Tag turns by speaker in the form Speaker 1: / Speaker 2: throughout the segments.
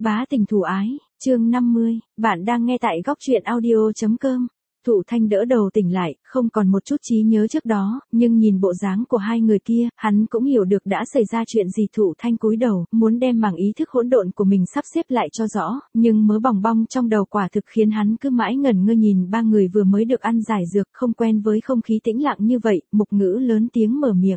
Speaker 1: Bá tình thủ ái, chương 50, bạn đang nghe tại góc truyện audio.com. Thụ Thanh đỡ đầu tỉnh lại, không còn một chút trí nhớ trước đó, nhưng nhìn bộ dáng của hai người kia, hắn cũng hiểu được đã xảy ra chuyện gì. Thụ Thanh cúi đầu, muốn đem màng ý thức hỗn độn của mình sắp xếp lại cho rõ, nhưng mớ bòng bong trong đầu quả thực khiến hắn cứ mãi ngẩn ngơ nhìn ba người vừa mới được ăn giải dược, không quen với không khí tĩnh lặng như vậy. Mục Ngữ lớn tiếng mở miệng.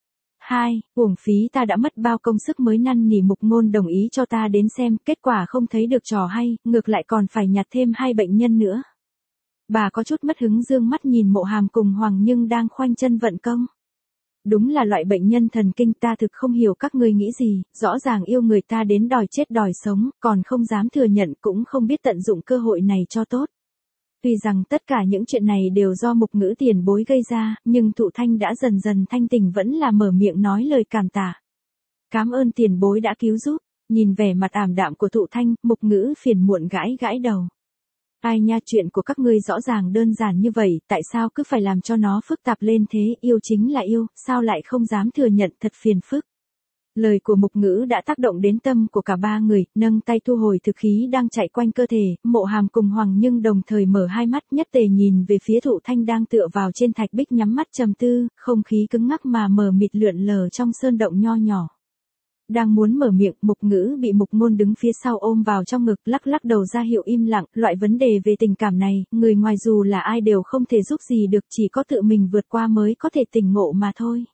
Speaker 1: Uổng phí ta đã mất bao công sức mới năn nỉ Mục Ngôn đồng ý cho ta đến xem, kết quả không thấy được trò hay, ngược lại còn phải nhặt thêm 2 bệnh nhân nữa. Bà có chút mất hứng dương mắt nhìn Mộ Hàm cùng Hoàng Nhưng đang khoanh chân vận công. Đúng là loại bệnh nhân thần kinh, ta thực không hiểu các ngươi nghĩ gì, rõ ràng yêu người ta đến đòi chết đòi sống, còn không dám thừa nhận, cũng không biết tận dụng cơ hội này cho tốt. Tuy rằng tất cả những chuyện này đều do Mục Ngữ tiền bối gây ra, nhưng Thụ Thanh đã dần dần thanh tỉnh, vẫn là mở miệng nói lời cảm tạ. Cảm ơn tiền bối đã cứu giúp. Nhìn vẻ mặt ảm đạm của Thụ Thanh, Mục Ngữ phiền muộn gãi gãi đầu. Ai nha, chuyện của các ngươi rõ ràng đơn giản như vậy, tại sao cứ phải làm cho nó phức tạp lên thế? Yêu chính là yêu, sao lại không dám thừa nhận, thật phiền phức. Lời của Mục Ngữ đã tác động đến tâm của cả ba người, nâng tay thu hồi thực khí đang chạy quanh cơ thể. Mộ Hàm cùng Hoàng Nhưng đồng thời mở hai mắt, nhất tề nhìn về phía Thụ Thanh đang tựa vào trên thạch bích nhắm mắt trầm tư, không khí cứng ngắc mà mờ mịt lượn lờ trong sơn động nho nhỏ. Đang muốn mở miệng, Mục Ngữ bị Mục Ngôn đứng phía sau ôm vào trong ngực, lắc lắc đầu ra hiệu im lặng. Loại vấn đề về tình cảm này, người ngoài dù là ai đều không thể giúp gì được, chỉ có tự mình vượt qua mới có thể tỉnh ngộ mà thôi.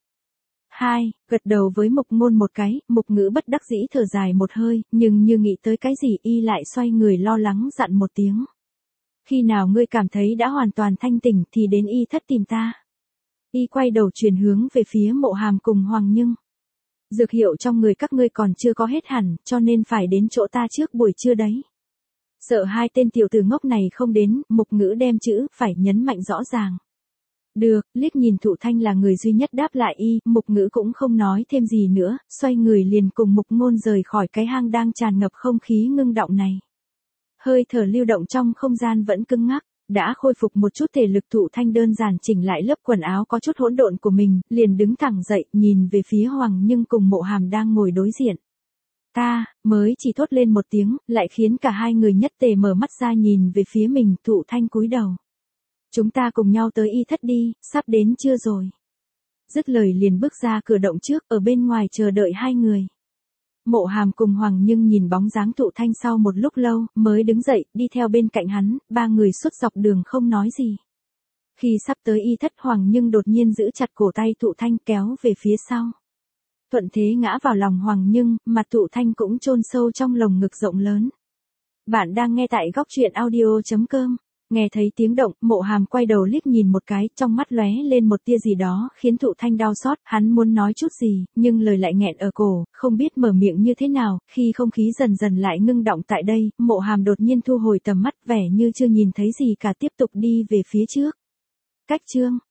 Speaker 1: Gật đầu với Mục Ngôn một cái, Mục Ngữ bất đắc dĩ thở dài một hơi, nhưng như nghĩ tới cái gì y lại xoay người lo lắng dặn một tiếng. Khi nào ngươi cảm thấy đã hoàn toàn thanh tỉnh thì đến y thất tìm ta. Y quay đầu chuyển hướng về phía Mộ Hàm cùng Hoàng Nhưng. Dược hiệu trong người các ngươi còn chưa có hết hẳn, cho nên phải đến chỗ ta trước buổi trưa đấy. Sợ hai tên tiểu tử ngốc này không đến, Mục Ngữ đem chữ phải nhấn mạnh rõ ràng. Được, liếc nhìn Thụ Thanh là người duy nhất đáp lại y, Mục Ngữ cũng không nói thêm gì nữa, xoay người liền cùng Mục Ngôn rời khỏi cái hang đang tràn ngập không khí ngưng đọng này. Hơi thở lưu động trong không gian vẫn cứng ngắc, đã khôi phục một chút thể lực. Thụ Thanh đơn giản chỉnh lại lớp quần áo có chút hỗn độn của mình, liền đứng thẳng dậy, nhìn về phía Hoàng Nhưng cùng Mộ Hàm đang ngồi đối diện. Ta, mới chỉ thốt lên một tiếng, lại khiến cả hai người nhất tề mở mắt ra nhìn về phía mình. Thụ Thanh cúi đầu. Chúng ta cùng nhau tới y thất đi, sắp đến trưa rồi. Dứt lời liền bước ra cửa động trước, ở bên ngoài chờ đợi hai người. Mộ Hàm cùng Hoàng Nhưng nhìn bóng dáng Thụ Thanh sau một lúc lâu, mới đứng dậy, đi theo bên cạnh hắn, ba người suốt dọc đường không nói gì. Khi sắp tới y thất, Hoàng Nhưng đột nhiên giữ chặt cổ tay Thụ Thanh kéo về phía sau. Thuận thế ngã vào lòng Hoàng Nhưng, mặt Thụ Thanh cũng chôn sâu trong lồng ngực rộng lớn. Bạn đang nghe tại góc truyện audio.com. Nghe thấy tiếng động, Mộ Hàm quay đầu liếc nhìn một cái, trong mắt lóe lên một tia gì đó, khiến Thụ Thanh đau xót. Hắn muốn nói chút gì, nhưng lời lại nghẹn ở cổ, không biết mở miệng như thế nào. Khi không khí dần dần lại ngưng đọng tại đây, Mộ Hàm đột nhiên thu hồi tầm mắt, vẻ như chưa nhìn thấy gì cả, tiếp tục đi về phía trước. Cách chương